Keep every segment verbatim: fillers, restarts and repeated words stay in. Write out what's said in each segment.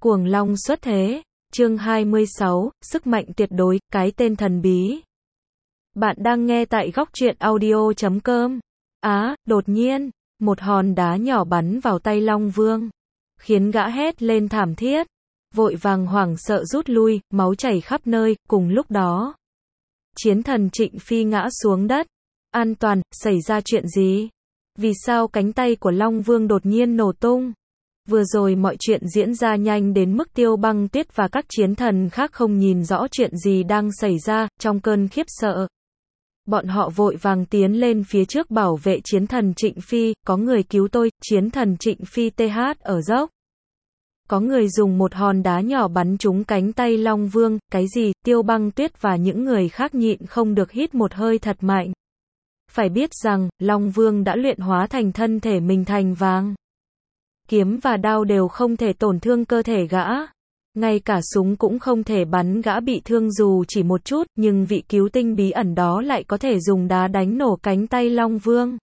Cuồng Long xuất thế, chương hai mươi sáu, sức mạnh tuyệt đối, cái tên thần bí. Bạn đang nghe tại góc truyện audio chấm com. Á, đột nhiên, một hòn đá nhỏ bắn vào tay Long Vương, khiến gã hét lên thảm thiết, vội vàng hoảng sợ rút lui, máu chảy khắp nơi. Cùng lúc đó, chiến thần Trịnh Phi ngã xuống đất. An toàn, xảy ra chuyện gì? Vì sao cánh tay của Long Vương đột nhiên nổ tung? Vừa rồi mọi chuyện diễn ra nhanh đến mức Tiêu Băng Tuyết và các chiến thần khác không nhìn rõ chuyện gì đang xảy ra. Trong cơn khiếp sợ, bọn họ vội vàng tiến lên phía trước bảo vệ chiến thần Trịnh Phi. Có người cứu tôi, chiến thần Trịnh Phi tê hát ở dốc. Có người dùng một hòn đá nhỏ bắn trúng cánh tay Long Vương. Cái gì? Tiêu Băng Tuyết và những người khác nhịn không được hít một hơi thật mạnh. Phải biết rằng, Long Vương đã luyện hóa thành thân thể mình thành vàng. Kiếm và đao đều không thể tổn thương cơ thể gã. Ngay cả súng cũng không thể bắn gã bị thương dù chỉ một chút, nhưng vị cứu tinh bí ẩn đó lại có thể dùng đá đánh nổ cánh tay Long Vương.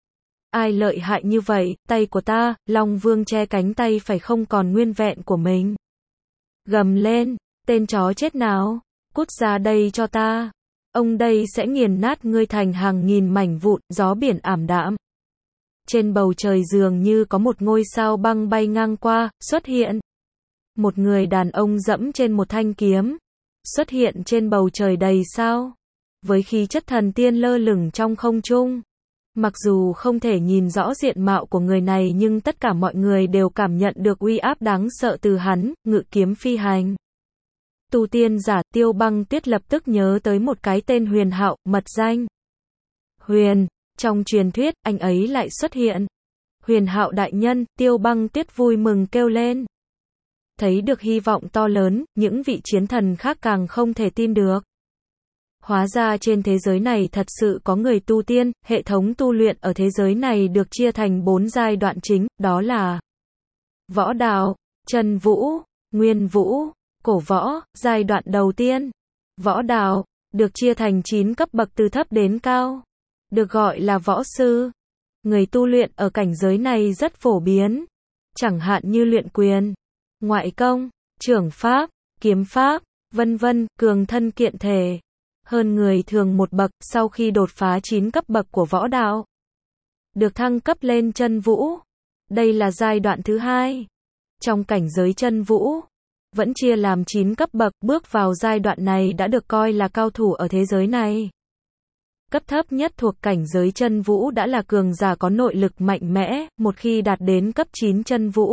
Ai lợi hại như vậy? Tay của ta. Long Vương che cánh tay phải không còn nguyên vẹn của mình. Gầm lên, tên chó chết nào, cút ra đây cho ta. Ông đây sẽ nghiền nát ngươi thành hàng nghìn mảnh vụn. Gió biển ảm đạm. Trên bầu trời dường như có một ngôi sao băng bay ngang qua, xuất hiện. Một người đàn ông dẫm trên một thanh kiếm, xuất hiện trên bầu trời đầy sao, với khí chất thần tiên lơ lửng trong không trung. Mặc dù không thể nhìn rõ diện mạo của người này nhưng tất cả mọi người đều cảm nhận được uy áp đáng sợ từ hắn, ngự kiếm phi hành. Tu tiên giả. Tiêu Băng Tuyết lập tức nhớ tới một cái tên Huyền Hạo, mật danh Huyền. Trong truyền thuyết, anh ấy lại xuất hiện. Huyền Hạo đại nhân. Tiêu Băng Tuyết vui mừng kêu lên. Thấy được hy vọng to lớn, những vị chiến thần khác càng không thể tin được. Hóa ra trên thế giới này thật sự có người tu tiên. Hệ thống tu luyện ở thế giới này được chia thành bốn giai đoạn chính, đó là võ đạo, chân vũ, nguyên vũ, cổ võ. Giai đoạn đầu tiên, võ đạo, được chia thành chín cấp bậc từ thấp đến cao, được gọi là võ sư. Người tu luyện ở cảnh giới này rất phổ biến, chẳng hạn như luyện quyền, ngoại công, trưởng pháp, kiếm pháp, vân vân, cường thân kiện thể, hơn người thường một bậc. Sau khi đột phá chín cấp bậc của võ đạo, được thăng cấp lên chân vũ. Đây là giai đoạn thứ hai. Trong cảnh giới chân vũ, vẫn chia làm chín cấp bậc. Bước vào giai đoạn này đã được coi là cao thủ ở thế giới này. Cấp thấp nhất thuộc cảnh giới chân vũ đã là cường giả có nội lực mạnh mẽ. Một khi đạt đến cấp chín chân vũ,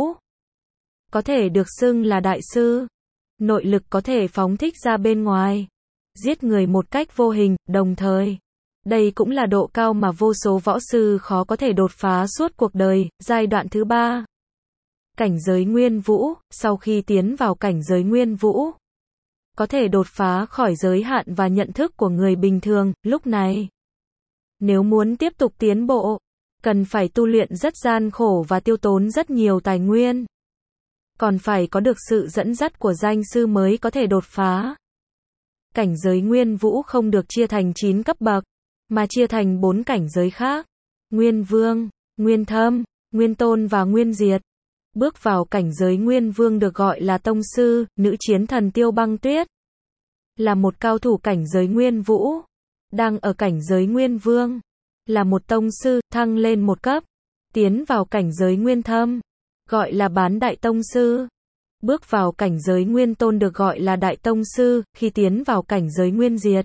có thể được xưng là đại sư. Nội lực có thể phóng thích ra bên ngoài, giết người một cách vô hình. Đồng thời, đây cũng là độ cao mà vô số võ sư khó có thể đột phá suốt cuộc đời. Giai đoạn thứ ba, cảnh giới nguyên vũ. Sau khi tiến vào cảnh giới nguyên vũ, có thể đột phá khỏi giới hạn và nhận thức của người bình thường. Lúc này, nếu muốn tiếp tục tiến bộ, cần phải tu luyện rất gian khổ và tiêu tốn rất nhiều tài nguyên. Còn phải có được sự dẫn dắt của danh sư mới có thể đột phá. Cảnh giới nguyên vũ không được chia thành chín cấp bậc, mà chia thành bốn cảnh giới khác: Nguyên Vương, Nguyên Thâm, Nguyên Tôn và Nguyên Diệt. Bước vào cảnh giới Nguyên Vương được gọi là tông sư. Nữ chiến thần Tiêu Băng Tuyết là một cao thủ cảnh giới Nguyên Vũ, đang ở cảnh giới Nguyên Vương, là một tông sư, thăng lên một cấp, tiến vào cảnh giới Nguyên Thâm, gọi là bán đại tông sư. Bước vào cảnh giới Nguyên Tôn được gọi là đại tông sư. Khi tiến vào cảnh giới Nguyên Diệt,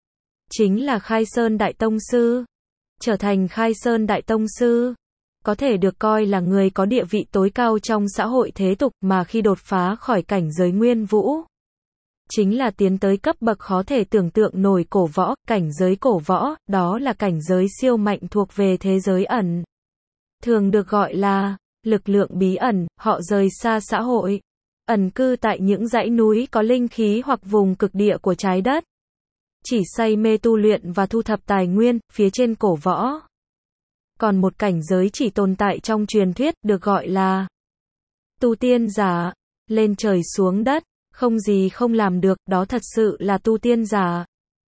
chính là khai sơn đại tông sư. Trở thành khai sơn đại tông sư, có thể được coi là người có địa vị tối cao trong xã hội thế tục. Mà khi đột phá khỏi cảnh giới Nguyên Vũ, chính là tiến tới cấp bậc khó thể tưởng tượng nổi cổ võ. Cảnh giới cổ võ, đó là cảnh giới siêu mạnh thuộc về thế giới ẩn, thường được gọi là lực lượng bí ẩn. Họ rời xa xã hội, ẩn cư tại những dãy núi có linh khí hoặc vùng cực địa của trái đất, chỉ say mê tu luyện và thu thập tài nguyên. Phía trên cổ võ, còn một cảnh giới chỉ tồn tại trong truyền thuyết, được gọi là tu tiên giả. Lên trời xuống đất, không gì không làm được, đó thật sự là tu tiên giả.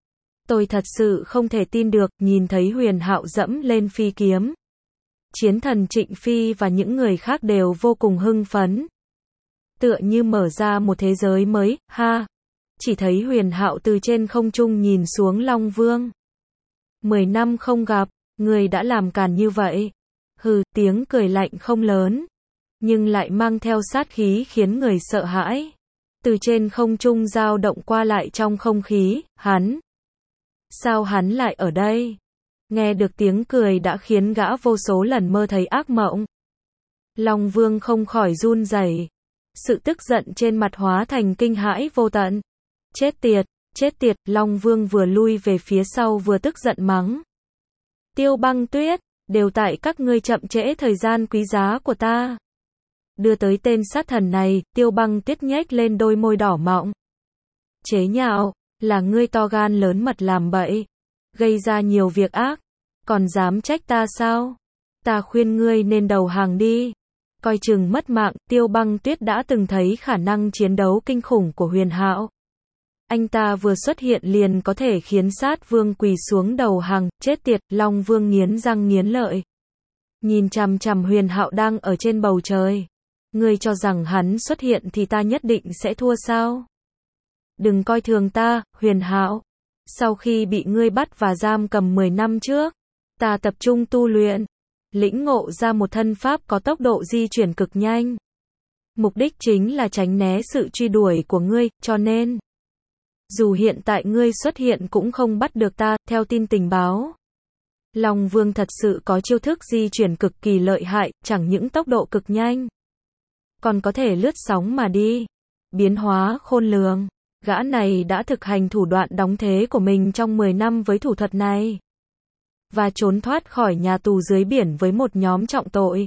Tôi thật sự không thể tin được, nhìn thấy Huyền Hạo dẫm lên phi kiếm. Chiến thần Trịnh Phi và những người khác đều vô cùng hưng phấn. tựa như mở ra một thế giới mới, ha. Chỉ thấy Huyền Hạo từ trên không trung nhìn xuống Long Vương. Mười năm không gặp, người đã làm càn như vậy. Hừ, tiếng cười lạnh không lớn, nhưng lại mang theo sát khí khiến người sợ hãi. Từ trên không trung dao động qua lại trong không khí, hắn. Sao hắn lại ở đây? Nghe được tiếng cười đã khiến gã vô số lần mơ thấy ác mộng. Long Vương không khỏi run rẩy. Sự tức giận trên mặt hóa thành kinh hãi vô tận. Chết tiệt, chết tiệt, Long Vương vừa lui về phía sau vừa tức giận mắng. Tiêu Băng Tuyết, đều tại các ngươi chậm trễ thời gian quý giá của ta. Đưa tới tên sát thần này, Tiêu Băng Tuyết nhếch lên đôi môi đỏ mọng. Chế nhạo, là ngươi to gan lớn mật làm bậy, gây ra nhiều việc ác, còn dám trách ta sao? Ta khuyên ngươi nên đầu hàng đi. Coi chừng mất mạng, Tiêu Băng Tuyết đã từng thấy khả năng chiến đấu kinh khủng của Huyền Hạo. Anh ta vừa xuất hiện liền có thể khiến sát vương quỳ xuống đầu hàng, chết tiệt, Long Vương nghiến răng nghiến lợi. Nhìn chằm chằm Huyền Hạo đang ở trên bầu trời. Ngươi cho rằng hắn xuất hiện thì ta nhất định sẽ thua sao? Đừng coi thường ta, Huyền Hạo. Sau khi bị ngươi bắt và giam cầm mười năm trước, ta tập trung tu luyện, lĩnh ngộ ra một thân pháp có tốc độ di chuyển cực nhanh. Mục đích chính là tránh né sự truy đuổi của ngươi, cho nên dù hiện tại ngươi xuất hiện cũng không bắt được ta, theo tin tình báo. Long Vương thật sự có chiêu thức di chuyển cực kỳ lợi hại, chẳng những tốc độ cực nhanh, còn có thể lướt sóng mà đi. Biến hóa khôn lường. Gã này đã thực hành thủ đoạn đóng thế của mình trong mười năm với thủ thuật này. Và trốn thoát khỏi nhà tù dưới biển với một nhóm trọng tội.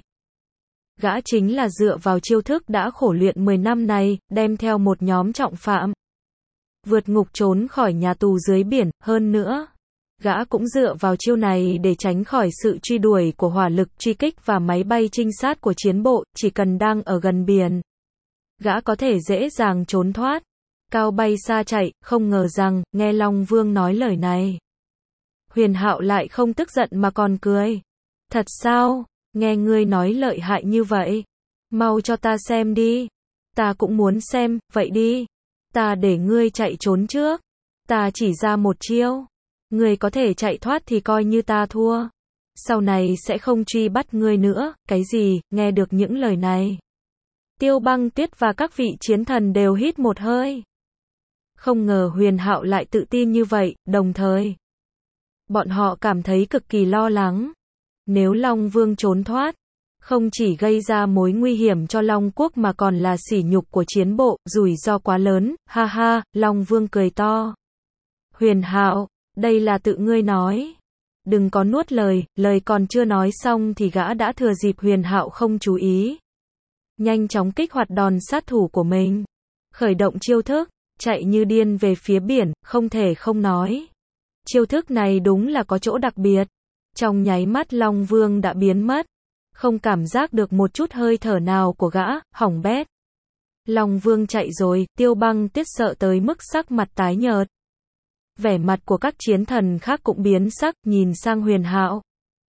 Gã chính là dựa vào chiêu thức đã khổ luyện mười năm này, đem theo một nhóm trọng phạm. Vượt ngục trốn khỏi nhà tù dưới biển, hơn nữa. Gã cũng dựa vào chiêu này để tránh khỏi sự truy đuổi của hỏa lực truy kích và máy bay trinh sát của chiến bộ, chỉ cần đang ở gần biển. Gã có thể dễ dàng trốn thoát. Cao bay xa chạy, không ngờ rằng, nghe Long Vương nói lời này. Huyền Hạo lại không tức giận mà còn cười. Thật sao? Nghe ngươi nói lợi hại như vậy. Mau cho ta xem đi. Ta cũng muốn xem, vậy đi. Ta để ngươi chạy trốn trước. Ta chỉ ra một chiêu. Ngươi có thể chạy thoát thì coi như ta thua. Sau này sẽ không truy bắt ngươi nữa. Cái gì? Nghe được những lời này, Tiêu Băng Tuyết và các vị chiến thần đều hít một hơi. Không ngờ Huyền Hạo lại tự tin như vậy, đồng thời bọn họ cảm thấy cực kỳ lo lắng. Nếu Long Vương trốn thoát, không chỉ gây ra mối nguy hiểm cho Long Quốc mà còn là sỉ nhục của chiến bộ, rủi ro quá lớn, ha ha, Long Vương cười to. Huyền Hạo, đây là tự ngươi nói. Đừng có nuốt lời, lời còn chưa nói xong thì gã đã thừa dịp Huyền Hạo không chú ý. Nhanh chóng kích hoạt đòn sát thủ của mình. Khởi động chiêu thức, chạy như điên về phía biển, không thể không nói. Chiêu thức này đúng là có chỗ đặc biệt. Trong nháy mắt Long Vương đã biến mất. Không cảm giác được một chút hơi thở nào của gã, hỏng bét. Long Vương chạy rồi, Tiêu Băng Tuyết sợ tới mức sắc mặt tái nhợt. Vẻ mặt của các chiến thần khác cũng biến sắc, nhìn sang Huyền Hạo.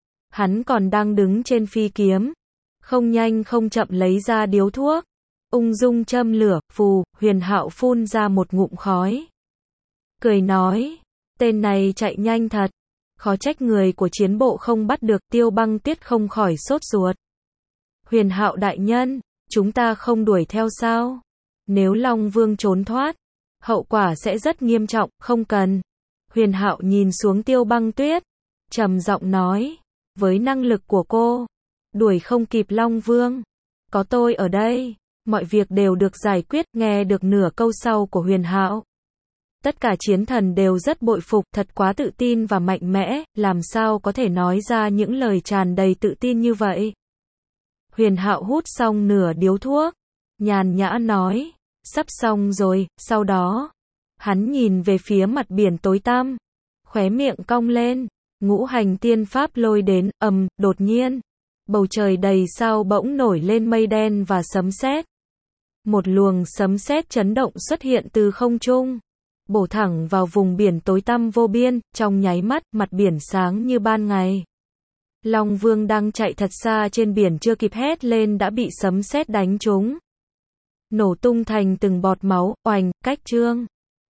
Hắn còn đang đứng trên phi kiếm. Không nhanh không chậm lấy ra điếu thuốc. Ung dung châm lửa, phù, Huyền Hạo phun ra một ngụm khói. Cười nói, tên này chạy nhanh thật. Khó trách người của chiến bộ không bắt được. Tiêu Băng Tuyết không khỏi sốt ruột. Huyền Hạo đại nhân, chúng ta không đuổi theo sao? Nếu Long Vương trốn thoát, hậu quả sẽ rất nghiêm trọng, không cần. Huyền Hạo nhìn xuống Tiêu Băng Tuyết, trầm giọng nói, với năng lực của cô, đuổi không kịp Long Vương. Có tôi ở đây, mọi việc đều được giải quyết. Nghe được nửa câu sau của Huyền Hạo, tất cả chiến thần đều rất bội phục, thật quá tự tin và mạnh mẽ, làm sao có thể nói ra những lời tràn đầy tự tin như vậy. Huyền Hạo hút xong nửa điếu thuốc, nhàn nhã nói, sắp xong rồi. Sau đó, hắn nhìn về phía mặt biển tối tăm, khóe miệng cong lên, ngũ hành tiên pháp lôi đến, ầm, đột nhiên, bầu trời đầy sao bỗng nổi lên mây đen và sấm sét. Một luồng sấm sét chấn động xuất hiện từ không trung, bổ thẳng vào vùng biển tối tăm vô biên. Trong nháy mắt, mặt biển sáng như ban ngày. Long Vương đang chạy thật xa trên biển chưa kịp hét lên đã bị sấm sét đánh trúng. nổ tung thành từng bọt máu, oành, cách chương.